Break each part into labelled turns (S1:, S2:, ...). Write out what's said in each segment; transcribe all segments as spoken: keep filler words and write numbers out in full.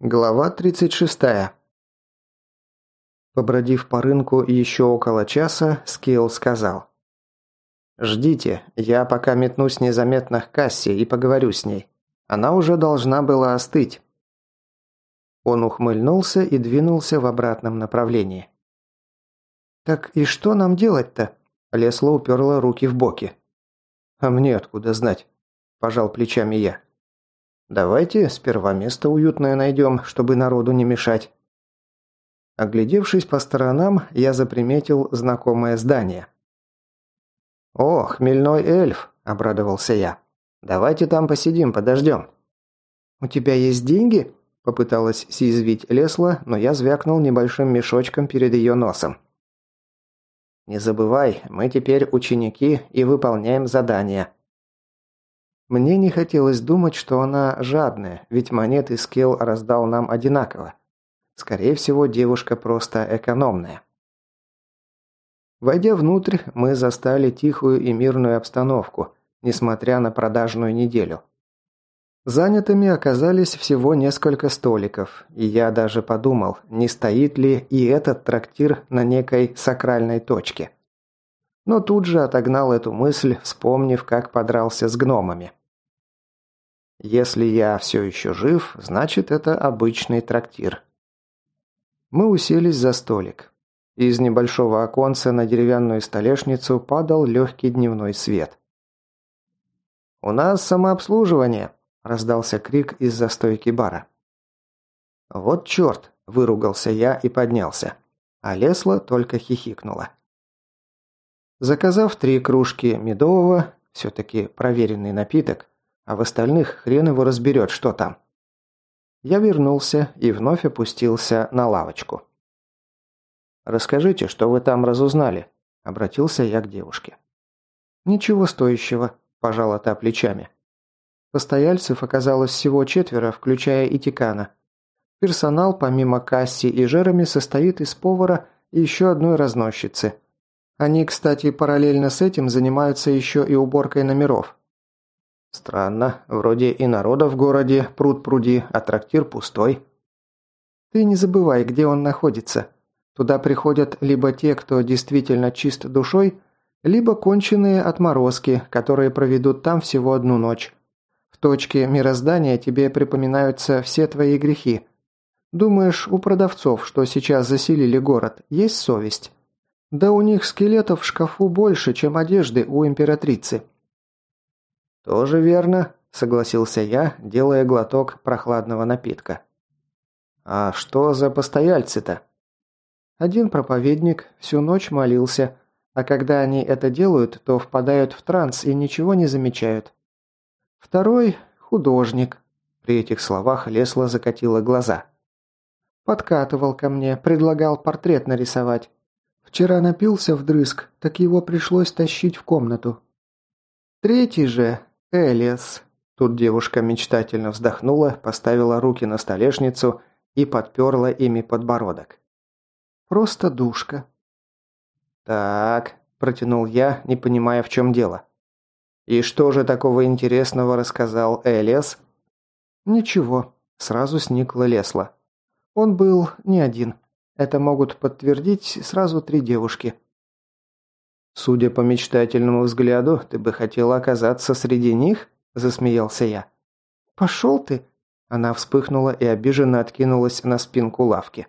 S1: Глава тридцать шестая. Побродив по рынку еще около часа, Скилл сказал: «Ждите, я пока метнусь незаметно к кассе и поговорю с ней. Она уже должна была остыть». Он ухмыльнулся и двинулся в обратном направлении. «Так и что нам делать-то?» Лесло уперла руки в боки. «А мне откуда знать?» – пожал плечами я. «Давайте сперва место уютное найдем, чтобы народу не мешать». Оглядевшись по сторонам, я заприметил знакомое здание. «О, хмельной эльф!» – обрадовался я. «Давайте там посидим, подождем». «У тебя есть деньги?» – попыталась съязвить Лесла, но я звякнул небольшим мешочком перед ее носом. «Не забывай, мы теперь ученики и выполняем задания». Мне не хотелось думать, что она жадная, ведь монеты Скилл раздал нам одинаково. Скорее всего, девушка просто экономная. Войдя внутрь, мы застали тихую и мирную обстановку, несмотря на продажную неделю. Занятыми оказались всего несколько столиков, и я даже подумал, не стоит ли и этот трактир на некой сакральной точке. Но тут же отогнал эту мысль, вспомнив, как подрался с гномами. Если я все еще жив, значит, это обычный трактир. Мы уселись за столик. Из небольшого оконца на деревянную столешницу падал легкий дневной свет. «У нас самообслуживание!» – раздался крик из-за стойки бара. «Вот черт!» – выругался я и поднялся. А Лесла только хихикнула. Заказав три кружки медового, все-таки проверенный напиток, а в остальных хрен его разберет, что там. Я вернулся и вновь опустился на лавочку. «Расскажите, что вы там разузнали?» – обратился я к девушке. «Ничего стоящего», – пожала та плечами. Постояльцев оказалось всего четверо, включая и Тикана. Персонал, помимо Касси и Жереми, состоит из повара и еще одной разносчицы. Они, кстати, параллельно с этим занимаются еще и уборкой номеров. «Странно, вроде и народа в городе пруд-пруди, а трактир пустой». «Ты не забывай, где он находится. Туда приходят либо те, кто действительно чист душой, либо конченые отморозки, которые проведут там всего одну ночь. В точке мироздания тебе припоминаются все твои грехи. Думаешь, у продавцов, что сейчас заселили город, есть совесть? Да у них скелетов в шкафу больше, чем одежды у императрицы». «Тоже верно», – согласился я, делая глоток прохладного напитка. «А что за постояльцы-то?» Один проповедник всю ночь молился, а когда они это делают, то впадают в транс и ничего не замечают. Второй – художник. При этих словах Лесла закатила глаза. Подкатывал ко мне, предлагал портрет нарисовать. Вчера напился вдрызг, так его пришлось тащить в комнату. Третий же – Элиас. Тут девушка мечтательно вздохнула, поставила руки на столешницу и подперла ими подбородок. Просто душка. «Так», – протянул я, не понимая, в чем дело. «И что же такого интересного рассказал Элиас?» «Ничего», – сразу сникла Лесла. «Он был не один. Это могут подтвердить сразу три девушки». «Судя по мечтательному взгляду, ты бы хотела оказаться среди них?» – засмеялся я. «Пошел ты!» – она вспыхнула и обиженно откинулась на спинку лавки.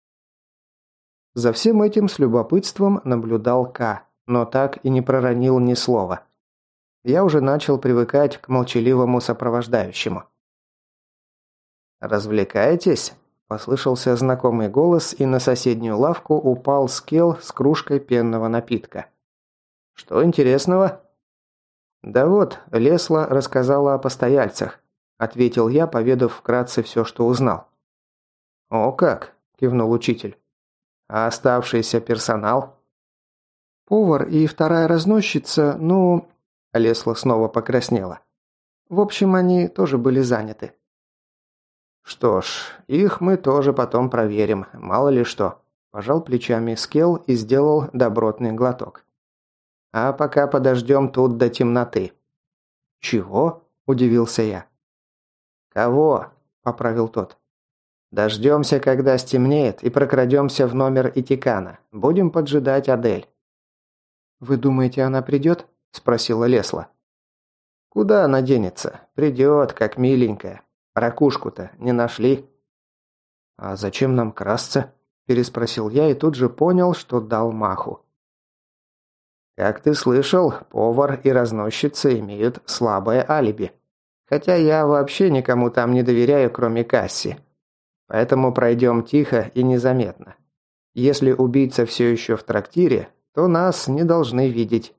S1: За всем этим с любопытством наблюдал К, но так и не проронил ни слова. Я уже начал привыкать к молчаливому сопровождающему. «Развлекаетесь?» – послышался знакомый голос, и на соседнюю лавку упал Скилл с кружкой пенного напитка. «Что интересного?» «Да вот, Лесла рассказала о постояльцах», – ответил я, поведав вкратце все, что узнал. «О как!» – кивнул учитель. «А оставшийся персонал?» «Повар и вторая разносчица, ну...» – Лесла снова покраснела. «В общем, они тоже были заняты». «Что ж, их мы тоже потом проверим, мало ли что», – пожал плечами Скилл и сделал добротный глоток. «А пока подождем тут до темноты». «Чего?» – удивился я. «Кого?» – поправил тот. Дождемся, когда стемнеет, и прокрадемся в номер Итикана. Будем поджидать Адель».
S2: «Вы думаете, она придет?» – спросила Лесла.
S1: «Куда она денется? Придет, как миленькая. Ракушку-то не нашли».
S2: «А зачем нам красться?» – переспросил я и тут же понял, что дал маху.
S1: «Как ты слышал, повар и разносчица имеют слабое алиби. Хотя я вообще никому там не доверяю, кроме Касси. Поэтому пройдем тихо и незаметно. Если убийца все еще в трактире, то нас не должны видеть».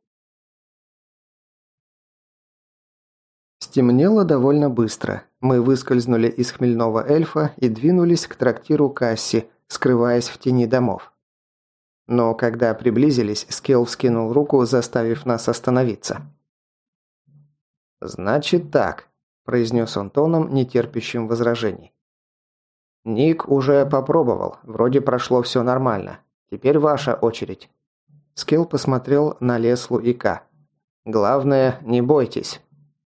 S2: Стемнело довольно быстро. Мы выскользнули из хмельного эльфа и двинулись к трактиру Касси, скрываясь в тени домов.
S1: Но когда приблизились, Скелл вскинул руку, заставив нас остановиться. «Значит так», – произнес он тоном, нетерпящим возражений. «Ник уже попробовал, вроде прошло все нормально. Теперь ваша очередь». Скелл посмотрел на Леслу и Ка. «Главное, не бойтесь».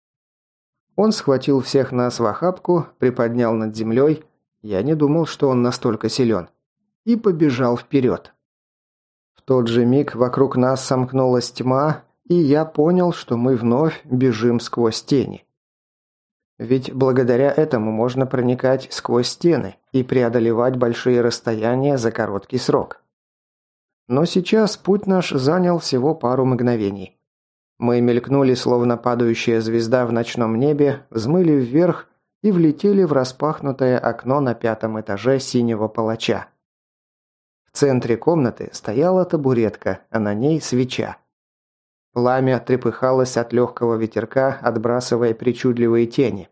S1: Он схватил всех нас в охапку, приподнял над землей, я не думал, что он настолько силен, и побежал вперед. В тот же миг вокруг нас сомкнулась тьма, и я понял, что мы вновь бежим сквозь тени. Ведь благодаря этому можно проникать сквозь стены и преодолевать большие расстояния за короткий срок. Но сейчас путь наш занял всего пару мгновений. Мы мелькнули, словно падающая звезда в ночном небе, взмыли вверх и влетели в распахнутое окно на пятом этаже синего палача. В центре комнаты стояла табуретка, а на ней свеча. Пламя трепыхалось от легкого ветерка, отбрасывая причудливые тени.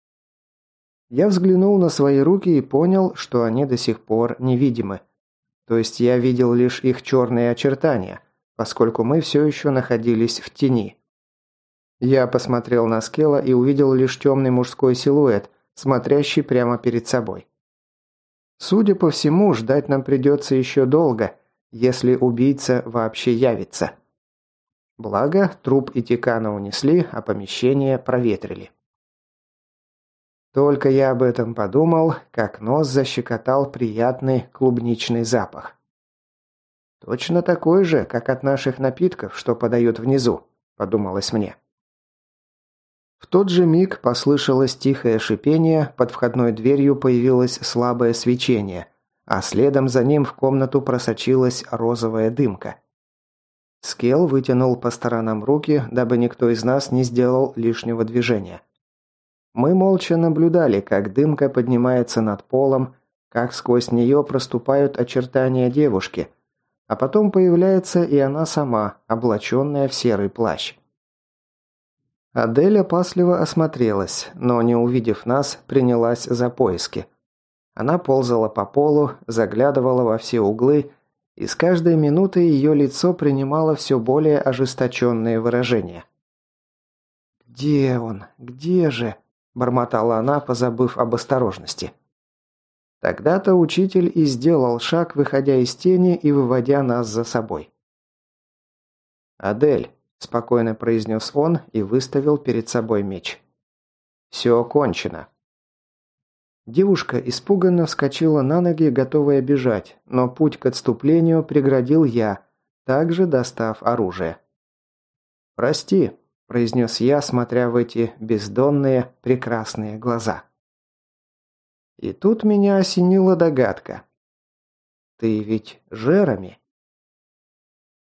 S1: Я взглянул на свои руки и понял, что они до сих пор невидимы. То есть я видел лишь их черные очертания, поскольку мы все еще находились в тени. Я посмотрел на Скелла и увидел лишь темный мужской силуэт, смотрящий прямо перед собой. Судя по всему, ждать нам придется еще долго, если убийца вообще явится. Благо, труп Итикана унесли, а помещение проветрили. Только я об этом подумал, как нос защекотал приятный клубничный запах. «Точно такой же, как от наших напитков, что подают внизу», – подумалось мне. В тот же миг послышалось тихое шипение, под входной дверью появилось слабое свечение, а следом за ним в комнату просочилась розовая дымка. Скелл вытянул по сторонам руки, дабы никто из нас не сделал лишнего движения. Мы молча наблюдали, как дымка поднимается над полом, как сквозь нее проступают очертания девушки, а потом появляется и она сама, облаченная в серый плащ. Адель опасливо осмотрелась, но, не увидев нас, принялась за поиски. Она ползала по полу, заглядывала во все углы, и с каждой минутой ее лицо принимало все более ожесточенные выражения. «Где он? Где же?» – бормотала она, позабыв об осторожности. Тогда-то учитель и сделал шаг, выходя из тени и выводя нас за собой. «Адель», – спокойно произнес он и выставил перед собой меч. «Все кончено». Девушка испуганно вскочила на ноги, готовая бежать, но путь к отступлению преградил я, также достав оружие. «Прости», – произнес я, смотря в эти бездонные, прекрасные глаза. И тут меня осенила догадка. «Ты ведь Жереми?»